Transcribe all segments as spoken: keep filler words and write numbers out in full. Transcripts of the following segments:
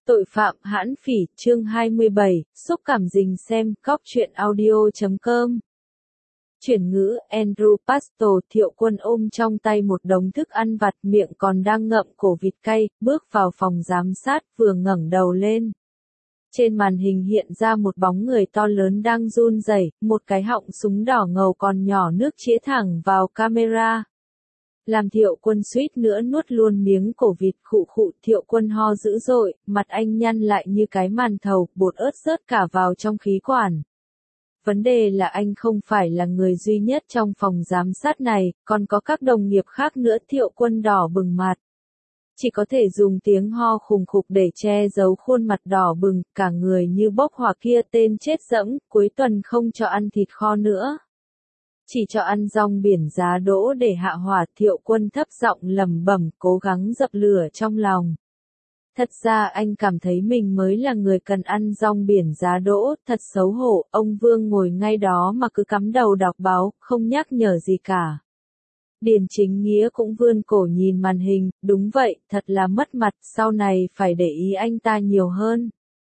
Tội phạm hãn phỉ, chương hai mươi bảy, xúc cảm dình xem, cóc truyện audio chấm com. Chuyển ngữ, Andrew Pastor Thiệu Quân ôm trong tay một đống thức ăn vặt, miệng còn đang ngậm cổ vịt cay, bước vào phòng giám sát, vừa ngẩng đầu lên. Trên màn hình hiện ra một bóng người to lớn đang run rẩy, một cái họng súng đỏ ngầu còn nhỏ nước chĩa thẳng vào camera. Làm Thiệu Quân suýt nữa nuốt luôn miếng cổ vịt, khụ khụ. Thiệu Quân ho dữ dội, mặt anh nhăn lại như cái màn thầu, bột ớt rớt cả vào trong khí quản. Vấn đề là anh không phải là người duy nhất trong phòng giám sát này, còn có các đồng nghiệp khác nữa. Thiệu Quân đỏ bừng mặt. Chỉ có thể dùng tiếng ho khùng khục để che giấu khuôn mặt đỏ bừng, cả người như bốc hỏa. Kia tên chết dẫm, cuối tuần không cho ăn thịt kho nữa. Chỉ cho ăn rong biển giá đỗ để hạ hỏa. Thiệu Quân thấp giọng lẩm bẩm, cố gắng dập lửa trong lòng. Thật ra anh cảm thấy mình mới là người cần ăn rong biển giá đỗ, thật xấu hổ. Ông Vương ngồi ngay đó mà cứ cắm đầu đọc báo, không nhắc nhở gì cả. Điền Chính Nghĩa cũng vươn cổ nhìn màn hình, đúng vậy, thật là mất mặt, sau này phải để ý anh ta nhiều hơn.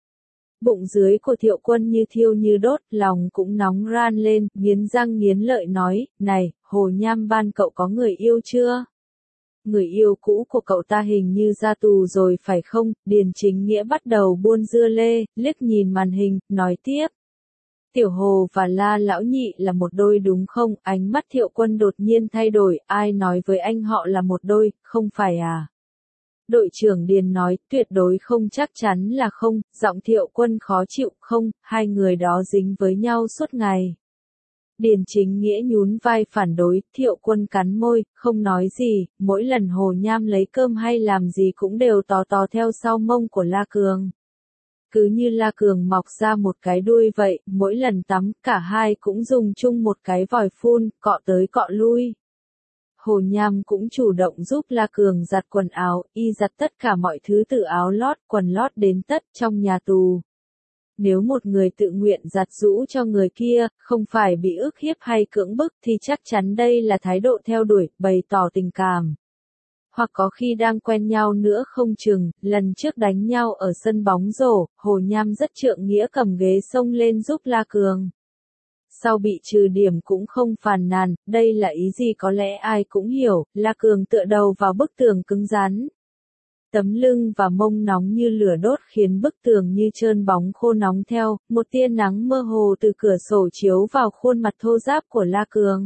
Bụng dưới của Thiệu Quân như thiêu như đốt, lòng cũng nóng ran lên, nghiến răng nghiến lợi nói, này, Hồ Nham Ban cậu có người yêu chưa? Người yêu cũ của cậu ta hình như ra tù rồi phải không? Điền Chính Nghĩa bắt đầu buôn dưa lê, liếc nhìn màn hình, nói tiếp. Tiểu Hồ và La Lão Nhị là một đôi đúng không? Ánh mắt Thiệu Quân đột nhiên thay đổi, ai nói với anh họ là một đôi, không phải à? Đội trưởng Điền nói, tuyệt đối không, chắc chắn là không. Giọng Thiệu Quân khó chịu, không, hai người đó dính với nhau suốt ngày. Điền Chính Nghĩa nhún vai phản đối. Thiệu Quân cắn môi, không nói gì, mỗi lần Hồ Nham lấy cơm hay làm gì cũng đều tò tò theo sau mông của La Cường. Cứ như La Cường mọc ra một cái đuôi vậy, mỗi lần tắm, cả hai cũng dùng chung một cái vòi phun, cọ tới cọ lui. Hồ Nham cũng chủ động giúp La Cường giặt quần áo, y giặt tất cả mọi thứ từ áo lót, quần lót đến tất trong nhà tù. Nếu một người tự nguyện giặt giũ cho người kia, không phải bị ức hiếp hay cưỡng bức thì chắc chắn đây là thái độ theo đuổi, bày tỏ tình cảm. Hoặc có khi đang quen nhau nữa không chừng. Lần trước đánh nhau ở sân bóng rổ, Hồ Nham rất trượng nghĩa cầm ghế xông lên giúp La Cường. Sau bị trừ điểm cũng không phàn nàn, đây là ý gì có lẽ ai cũng hiểu. La Cường tựa đầu vào bức tường cứng rắn. Tấm lưng và mông nóng như lửa đốt khiến bức tường như trơn bóng khô nóng theo. Một tia nắng mơ hồ từ cửa sổ chiếu vào khuôn mặt thô ráp của La Cường.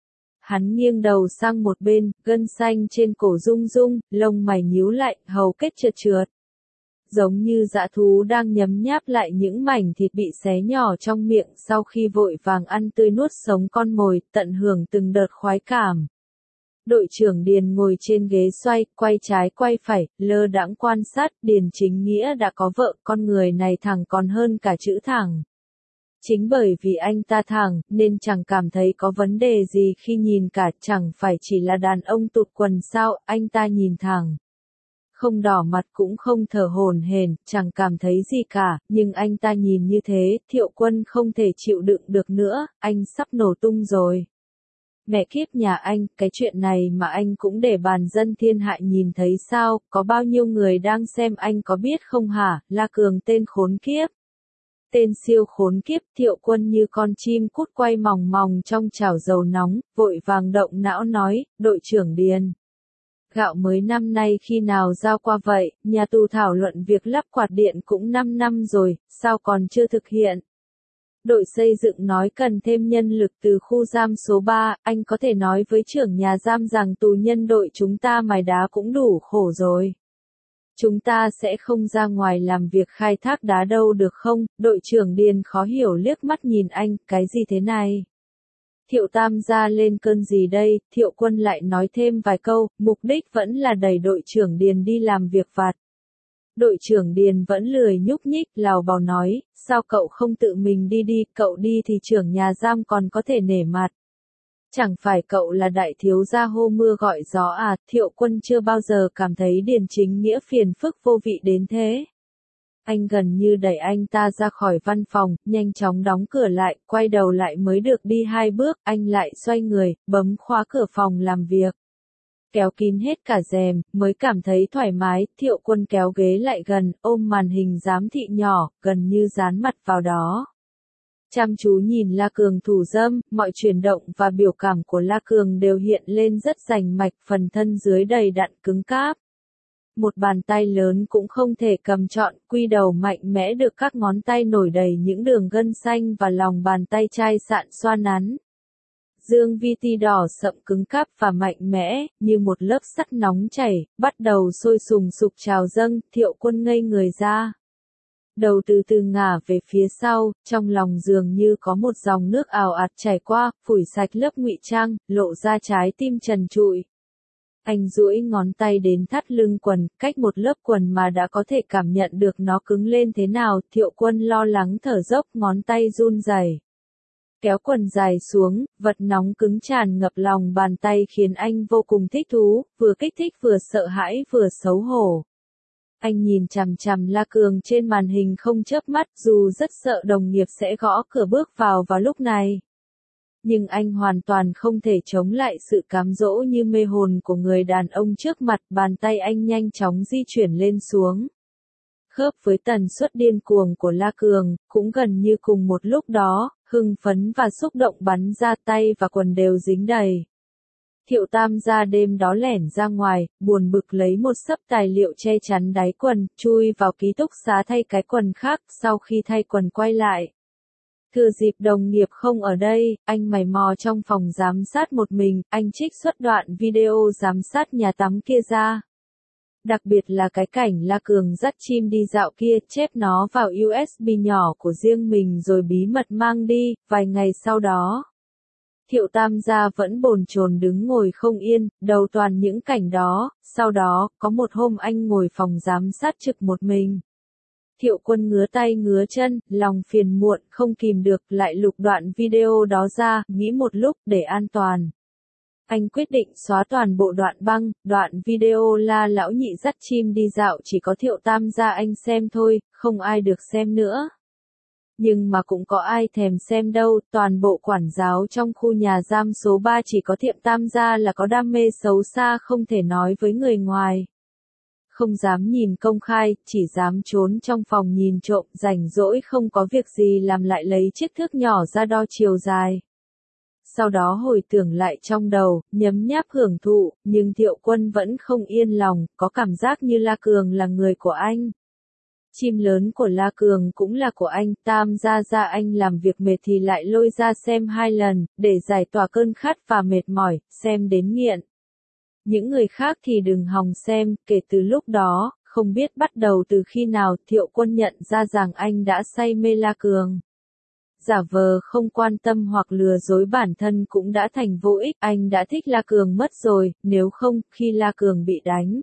Hắn nghiêng đầu sang một bên, gân xanh trên cổ rung rung, lông mày nhíu lại, hầu kết trượt trượt. Giống như dã thú đang nhấm nháp lại những mảnh thịt bị xé nhỏ trong miệng sau khi vội vàng ăn tươi nuốt sống con mồi, tận hưởng từng đợt khoái cảm. Đội trưởng Điền ngồi trên ghế xoay, quay trái quay phải, lơ đãng quan sát. Điền Chính Nghĩa đã có vợ, con người này thẳng còn hơn cả chữ thẳng. Chính bởi vì anh ta thẳng, nên chẳng cảm thấy có vấn đề gì khi nhìn cả, chẳng phải chỉ là đàn ông tụt quần sao, anh ta nhìn thẳng. Không đỏ mặt cũng không thở hổn hển, chẳng cảm thấy gì cả, nhưng anh ta nhìn như thế, Thiệu Quân không thể chịu đựng được nữa, anh sắp nổ tung rồi. Mẹ kiếp nhà anh, cái chuyện này mà anh cũng để bàn dân thiên hạ nhìn thấy sao, có bao nhiêu người đang xem anh có biết không hả? La Cường tên khốn kiếp. Tên siêu khốn kiếp. Thiệu Quân như con chim cút quay mòng mòng trong chảo dầu nóng, vội vàng động não nói, đội trưởng Điền. Gạo mới năm nay khi nào giao qua vậy, nhà tù thảo luận việc lắp quạt điện cũng năm năm rồi, sao còn chưa thực hiện? Đội xây dựng nói cần thêm nhân lực từ khu giam số ba, anh có thể nói với trưởng nhà giam rằng tù nhân đội chúng ta mài đá cũng đủ khổ rồi. Chúng ta sẽ không ra ngoài làm việc khai thác đá đâu được không? Đội trưởng Điền khó hiểu liếc mắt nhìn anh, cái gì thế này? Thiệu Tam gia lên cơn gì đây? Thiệu Quân lại nói thêm vài câu, mục đích vẫn là đẩy đội trưởng Điền đi làm việc vặt. Đội trưởng Điền vẫn lười nhúc nhích, lào bào nói, sao cậu không tự mình đi đi, cậu đi thì trưởng nhà giam còn có thể nể mặt. Chẳng phải cậu là đại thiếu gia hô mưa gọi gió à? Thiệu Quân chưa bao giờ cảm thấy Điền Chính Nghĩa phiền phức vô vị đến thế. Anh gần như đẩy anh ta ra khỏi văn phòng, nhanh chóng đóng cửa lại, quay đầu lại mới được đi hai bước, anh lại xoay người, bấm khóa cửa phòng làm việc. Kéo kín hết cả rèm, mới cảm thấy thoải mái, Thiệu Quân kéo ghế lại gần, ôm màn hình giám thị nhỏ, gần như dán mặt vào đó. Chăm chú nhìn La Cường thủ dâm, mọi chuyển động và biểu cảm của La Cường đều hiện lên rất rành mạch, phần thân dưới đầy đặn cứng cáp. Một bàn tay lớn cũng không thể cầm trọn, quy đầu mạnh mẽ được các ngón tay nổi đầy những đường gân xanh và lòng bàn tay chai sạn xoa nắn. Dương vi ti đỏ sậm cứng cáp và mạnh mẽ, như một lớp sắt nóng chảy, bắt đầu sôi sùng sục trào dâng, Thiệu Quân ngây người ra. Đầu từ từ ngả về phía sau, trong lòng dường như có một dòng nước ào ạt chảy qua, phủi sạch lớp ngụy trang, lộ ra trái tim trần trụi. Anh duỗi ngón tay đến thắt lưng quần, cách một lớp quần mà đã có thể cảm nhận được nó cứng lên thế nào, Thiệu Quân lo lắng thở dốc, ngón tay run rẩy. Kéo quần dài xuống, vật nóng cứng tràn ngập lòng bàn tay khiến anh vô cùng thích thú, vừa kích thích vừa sợ hãi vừa xấu hổ. Anh nhìn chằm chằm La Cường trên màn hình không chớp mắt, dù rất sợ đồng nghiệp sẽ gõ cửa bước vào vào lúc này. Nhưng anh hoàn toàn không thể chống lại sự cám dỗ như mê hồn của người đàn ông trước mặt, bàn tay anh nhanh chóng di chuyển lên xuống. Khớp với tần suất điên cuồng của La Cường, cũng gần như cùng một lúc đó, hưng phấn và xúc động bắn ra, tay và quần đều dính đầy. Thiệu Tam gia đêm đó lẻn ra ngoài, buồn bực lấy một xấp tài liệu che chắn đáy quần, chui vào ký túc xá thay cái quần khác, sau khi thay quần quay lại. Thừa dịp đồng nghiệp không ở đây, anh mày mò trong phòng giám sát một mình, anh trích xuất đoạn video giám sát nhà tắm kia ra. Đặc biệt là cái cảnh La Cường dắt chim đi dạo kia, chép nó vào u ét bê nhỏ của riêng mình rồi bí mật mang đi, vài ngày sau đó. Thiệu Tam gia vẫn bồn chồn đứng ngồi không yên, đầu toàn những cảnh đó, sau đó, có một hôm anh ngồi phòng giám sát trực một mình. Thiệu Quân ngứa tay ngứa chân, lòng phiền muộn, không kìm được, lại lục đoạn video đó ra, nghĩ một lúc, để an toàn. Anh quyết định xóa toàn bộ đoạn băng, đoạn video La lão nhị dắt chim đi dạo chỉ có Thiệu Tam gia anh xem thôi, không ai được xem nữa. Nhưng mà cũng có ai thèm xem đâu, toàn bộ quản giáo trong khu nhà giam số ba chỉ có Thiệu Tam gia là có đam mê xấu xa không thể nói với người ngoài. Không dám nhìn công khai, chỉ dám trốn trong phòng nhìn trộm, rảnh rỗi không có việc gì làm lại lấy chiếc thước nhỏ ra đo chiều dài. Sau đó hồi tưởng lại trong đầu, nhấm nháp hưởng thụ, nhưng Thiệu Quân vẫn không yên lòng, có cảm giác như La Cường là người của anh. Chim lớn của La Cường cũng là của anh, Tam gia gia anh làm việc mệt thì lại lôi ra xem hai lần, để giải tỏa cơn khát và mệt mỏi, xem đến nghiện. Những người khác thì đừng hòng xem, kể từ lúc đó, không biết bắt đầu từ khi nào, Thiệu Quân nhận ra rằng anh đã say mê La Cường. Giả vờ không quan tâm hoặc lừa dối bản thân cũng đã thành vô ích, anh đã thích La Cường mất rồi, nếu không, khi La Cường bị đánh.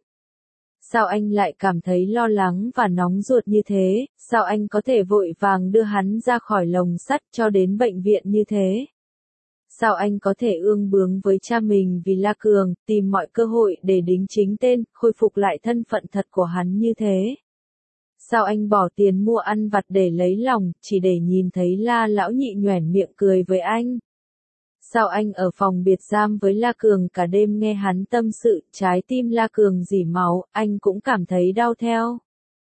Sao anh lại cảm thấy lo lắng và nóng ruột như thế, sao anh có thể vội vàng đưa hắn ra khỏi lồng sắt cho đến bệnh viện như thế? Sao anh có thể ương bướng với cha mình vì La Cường, tìm mọi cơ hội để đính chính tên, khôi phục lại thân phận thật của hắn như thế? Sao anh bỏ tiền mua ăn vặt để lấy lòng, chỉ để nhìn thấy La lão nhị nhoẻn miệng cười với anh? Sao anh ở phòng biệt giam với La Cường cả đêm nghe hắn tâm sự, trái tim La Cường rỉ máu, anh cũng cảm thấy đau theo?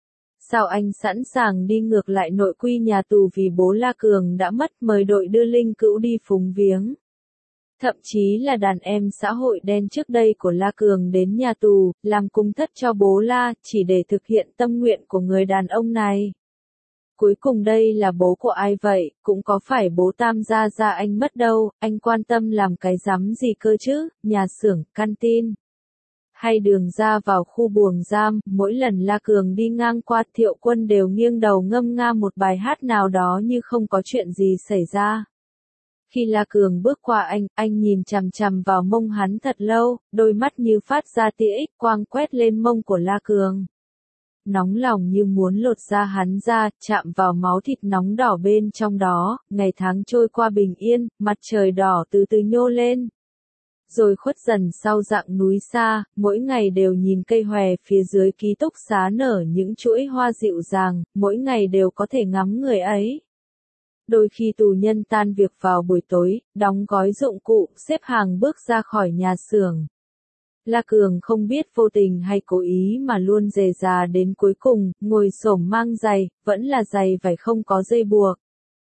Sao anh sẵn sàng đi ngược lại nội quy nhà tù vì bố La Cường đã mất, mời đội đưa linh cữu đi phúng viếng? Thậm chí là đàn em xã hội đen trước đây của La Cường đến nhà tù, làm cung thất cho bố La, chỉ để thực hiện tâm nguyện của người đàn ông này. Cuối cùng đây là bố của ai vậy, cũng có phải bố Tam gia gia anh mất đâu, anh quan tâm làm cái rắm gì cơ chứ, nhà xưởng, canteen. Hay đường ra vào khu buồng giam, mỗi lần La Cường đi ngang qua, Thiệu Quân đều nghiêng đầu ngâm nga một bài hát nào đó như không có chuyện gì xảy ra. Khi La Cường bước qua anh, anh nhìn chằm chằm vào mông hắn thật lâu, đôi mắt như phát ra tia X quang quét lên mông của La Cường. Nóng lòng như muốn lột da hắn ra, chạm vào máu thịt nóng đỏ bên trong đó, ngày tháng trôi qua bình yên, mặt trời đỏ từ từ nhô lên. Rồi khuất dần sau dặng núi xa, mỗi ngày đều nhìn cây hòe phía dưới ký túc xá nở những chuỗi hoa dịu dàng, mỗi ngày đều có thể ngắm người ấy. Đôi khi tù nhân tan việc vào buổi tối, đóng gói dụng cụ, xếp hàng bước ra khỏi nhà xưởng. La Cường không biết vô tình hay cố ý mà luôn dề dà đến cuối cùng, ngồi xổm mang giày, vẫn là giày vải không có dây buộc.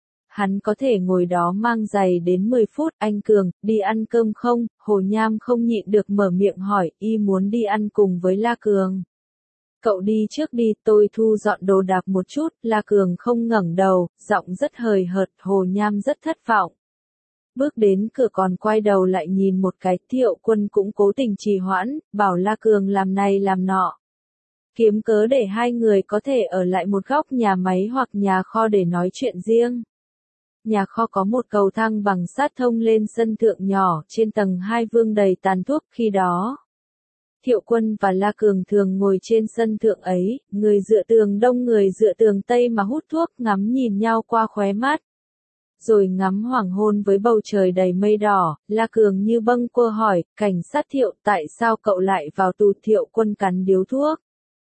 Hắn có thể ngồi đó mang giày đến mười phút, anh Cường, đi ăn cơm không? Hồ Nham không nhịn được mở miệng hỏi, y muốn đi ăn cùng với La Cường. Cậu đi trước đi, tôi thu dọn đồ đạc một chút, La Cường không ngẩng đầu, giọng rất hời hợt, Hồ Nham rất thất vọng. Bước đến cửa còn quay đầu lại nhìn một cái, Thiệu Quân cũng cố tình trì hoãn, bảo La Cường làm này làm nọ. Kiếm cớ để hai người có thể ở lại một góc nhà máy hoặc nhà kho để nói chuyện riêng. Nhà kho có một cầu thang bằng sắt thông lên sân thượng nhỏ, trên tầng hai vương đầy tàn thuốc, khi đó. Thiệu Quân và La Cường thường ngồi trên sân thượng ấy, người dựa tường đông người dựa tường tây mà hút thuốc, ngắm nhìn nhau qua khóe mắt. Rồi ngắm hoàng hôn với bầu trời đầy mây đỏ, La Cường như bâng quơ hỏi, cảnh sát Thiệu, tại sao cậu lại vào tù? Thiệu Quân cắn điếu thuốc.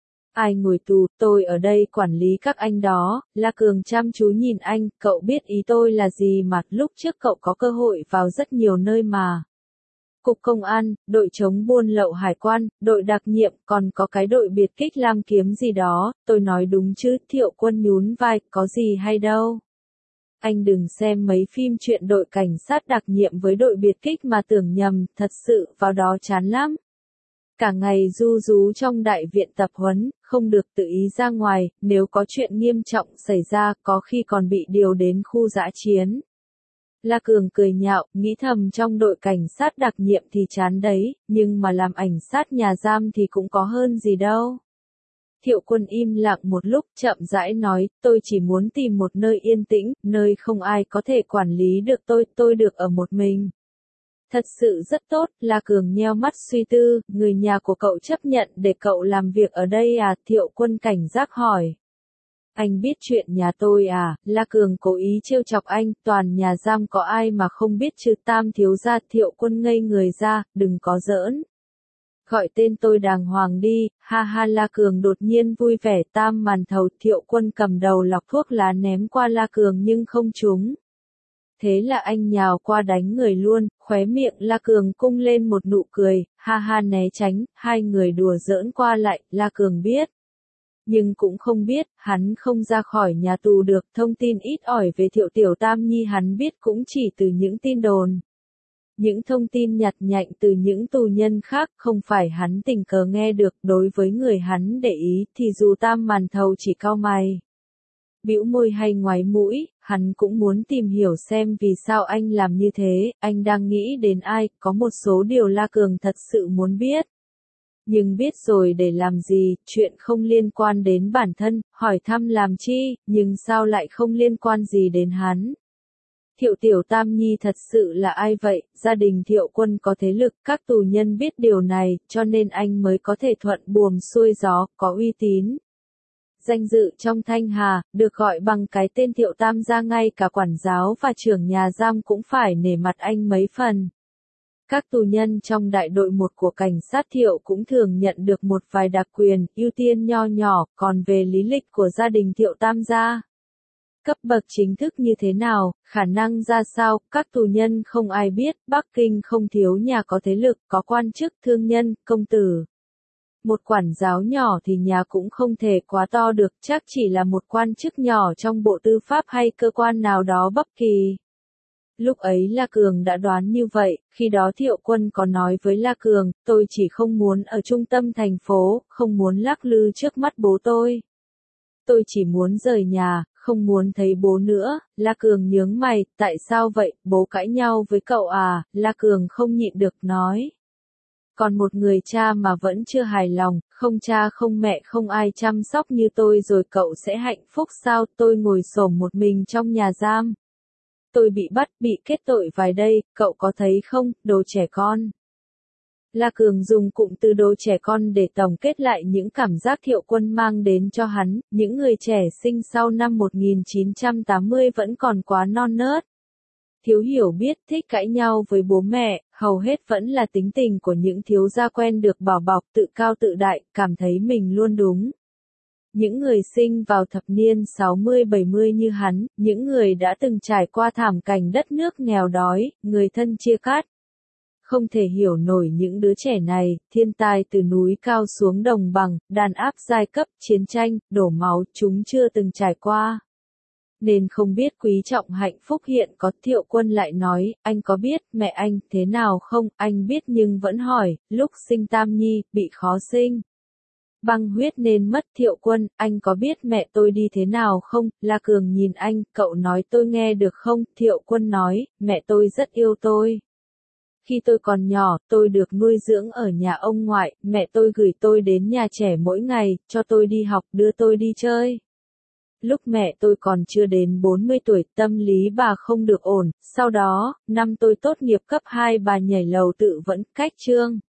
Ai ngồi tù, tôi ở đây quản lý các anh đó. La Cường chăm chú nhìn anh, cậu biết ý tôi là gì mà, lúc trước cậu có cơ hội vào rất nhiều nơi mà. Cục Công an, đội chống buôn lậu hải quan, đội đặc nhiệm, còn có cái đội biệt kích Lam Kiếm gì đó, tôi nói đúng chứ? Thiệu Quân nhún vai, có gì hay đâu. Anh đừng xem mấy phim chuyện đội cảnh sát đặc nhiệm với đội biệt kích mà tưởng nhầm, thật sự, vào đó chán lắm. Cả ngày ru rú trong đại viện tập huấn, không được tự ý ra ngoài, nếu có chuyện nghiêm trọng xảy ra, có khi còn bị điều đến khu dã chiến. La Cường cười nhạo, nghĩ thầm trong đội cảnh sát đặc nhiệm thì chán đấy, nhưng mà làm ảnh sát nhà giam thì cũng có hơn gì đâu. Thiệu Quân im lặng một lúc, chậm rãi nói, tôi chỉ muốn tìm một nơi yên tĩnh, nơi không ai có thể quản lý được tôi, tôi được ở một mình. Thật sự rất tốt, La Cường nheo mắt suy tư, người nhà của cậu chấp nhận để cậu làm việc ở đây à? Thiệu Quân cảnh giác hỏi. Anh biết chuyện nhà tôi à? La Cường cố ý trêu chọc anh, toàn nhà giam có ai mà không biết chứ? Tam thiếu gia. Thiệu Quân ngây người ra, đừng có giỡn. Gọi tên tôi đàng hoàng đi, ha ha. La Cường đột nhiên vui vẻ. Tam màn thầu. Thiệu Quân cầm đầu lọc thuốc lá ném qua La Cường nhưng không trúng. Thế là anh nhào qua đánh người luôn, khóe miệng La Cường cung lên một nụ cười, ha ha né tránh, hai người đùa giỡn qua lại, La Cường biết. Nhưng cũng không biết, hắn không ra khỏi nhà tù được, thông tin ít ỏi về Thiệu Tiểu Tam Nhi hắn biết cũng chỉ từ những tin đồn. Những thông tin nhặt nhạnh từ những tù nhân khác, không phải hắn tình cờ nghe được, đối với người hắn để ý thì dù Tam màn thầu chỉ cau mày. Bĩu môi hay ngoáy mũi, hắn cũng muốn tìm hiểu xem vì sao anh làm như thế, anh đang nghĩ đến ai, có một số điều La Cường thật sự muốn biết. Nhưng biết rồi để làm gì, chuyện không liên quan đến bản thân, hỏi thăm làm chi, nhưng sao lại không liên quan gì đến hắn. Thiệu Tiểu Tam Nhi thật sự là ai vậy? Gia đình Thiệu Quân có thế lực, các tù nhân biết điều này, cho nên anh mới có thể thuận buồm xuôi gió, có uy tín. Danh dự trong Thanh Hà, được gọi bằng cái tên Thiệu Tam gia, ngay cả quản giáo và trưởng nhà giam cũng phải nể mặt anh mấy phần. Các tù nhân trong đại đội một của cảnh sát Thiệu cũng thường nhận được một vài đặc quyền, ưu tiên nho nhỏ, còn về lý lịch của gia đình Thiệu Tam gia. Cấp bậc chính thức như thế nào, khả năng ra sao, các tù nhân không ai biết, Bắc Kinh không thiếu nhà có thế lực, có quan chức, thương nhân, công tử. Một quản giáo nhỏ thì nhà cũng không thể quá to được, chắc chỉ là một quan chức nhỏ trong bộ tư pháp hay cơ quan nào đó bất kỳ. Lúc ấy La Cường đã đoán như vậy, khi đó Thiệu Quân có nói với La Cường, tôi chỉ không muốn ở trung tâm thành phố, không muốn lắc lư trước mắt bố tôi. Tôi chỉ muốn rời nhà, không muốn thấy bố nữa. La Cường nhướng mày, tại sao vậy, bố cãi nhau với cậu à? La Cường không nhịn được nói. Còn một người cha mà vẫn chưa hài lòng, không cha không mẹ không ai chăm sóc như tôi rồi cậu sẽ hạnh phúc sao? Tôi ngồi xổm một mình trong nhà giam. Tôi bị bắt, bị kết tội vài đây, cậu có thấy không, đồ trẻ con. La Cường dùng cụm từ đồ trẻ con để tổng kết lại những cảm giác Thiệu Quân mang đến cho hắn, những người trẻ sinh sau năm một nghìn chín trăm tám mươi vẫn còn quá non nớt. Thiếu hiểu biết, thích cãi nhau với bố mẹ, hầu hết vẫn là tính tình của những thiếu gia quen được bảo bọc, tự cao tự đại, cảm thấy mình luôn đúng. Những người sinh vào thập niên sáu mươi bảy mươi như hắn, những người đã từng trải qua thảm cảnh đất nước nghèo đói, người thân chia cắt. Không thể hiểu nổi những đứa trẻ này, thiên tai từ núi cao xuống đồng bằng, đàn áp giai cấp, chiến tranh, đổ máu, chúng chưa từng trải qua. Nên không biết quý trọng hạnh phúc hiện có. Thiệu Quân lại nói, anh có biết mẹ anh thế nào không? Anh biết nhưng vẫn hỏi, lúc sinh Tam Nhi, bị khó sinh. Băng huyết nên mất. Thiệu Quân, anh có biết mẹ tôi đi thế nào không? La Cường nhìn anh, cậu nói tôi nghe được không? Thiệu Quân nói, mẹ tôi rất yêu tôi. Khi tôi còn nhỏ, tôi được nuôi dưỡng ở nhà ông ngoại, mẹ tôi gửi tôi đến nhà trẻ mỗi ngày, cho tôi đi học, đưa tôi đi chơi. Lúc mẹ tôi còn chưa đến bốn mươi tuổi, tâm lý bà không được ổn, sau đó, năm tôi tốt nghiệp cấp hai bà nhảy lầu tự vẫn, cách chương.